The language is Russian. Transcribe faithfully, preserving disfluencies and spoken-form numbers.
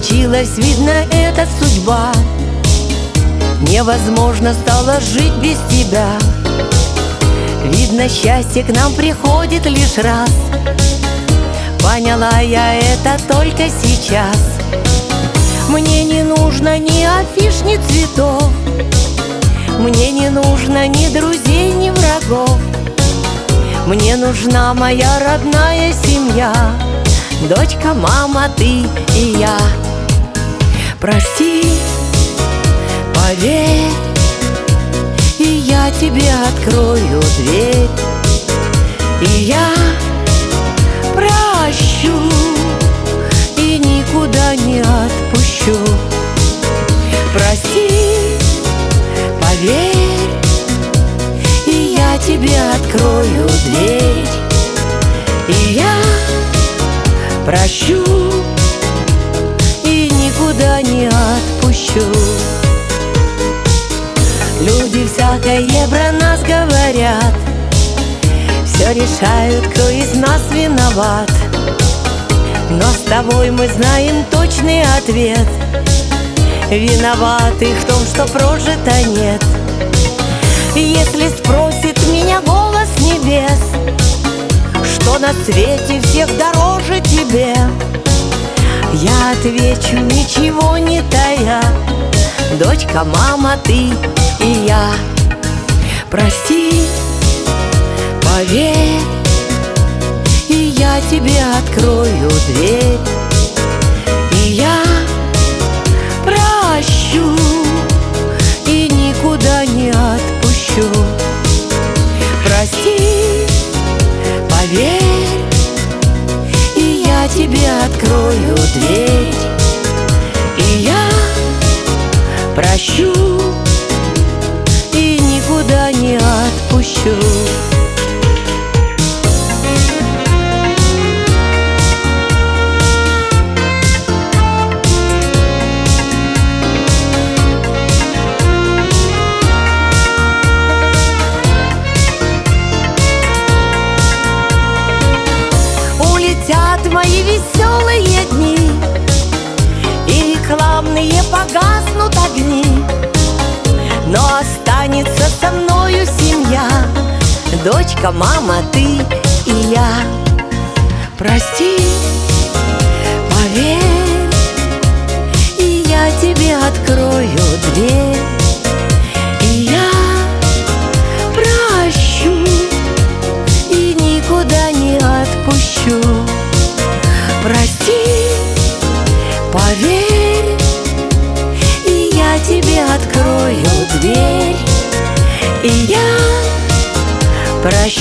случилось, видно, это судьба. Невозможно стало жить без тебя. Видно, счастье к нам приходит лишь раз. Поняла я это только сейчас. Мне не нужно ни афиш, ни цветов. Мне не нужно ни друзей, ни врагов. Мне нужна моя родная семья. Дочка, мама, ты и я. Прости, поверь, и я тебе открою дверь. И я прощу, и никуда не отпущу. Прости, поверь, и я тебе открою дверь. И я прощу, и никуда не отпущу. Люди всякое про нас говорят, все решают, кто из нас виноват. Но с тобой мы знаем точный ответ. Виноваты в том, что прожито нет. Если спросит меня голос небес, что на свете всех дороже тебе, я отвечу, ничего не тая. Дочка, мама, ты и я. Прости, поверь, и я тебе открою дверь. И я прощу, и никуда не отпущу. Прости, поверь, и я тебе открою дверь. И я прощу, и никуда не отпущу. Улетят мои веселые дни, и рекламные погаснут огни, но останется со мною семья. Дочка, мама, ты и я. Прости, поверь, и я тебе открою дверь. И я прощу, и никуда не отпущу. Прости, поверь, и я тебе открою дверь. И я прощу,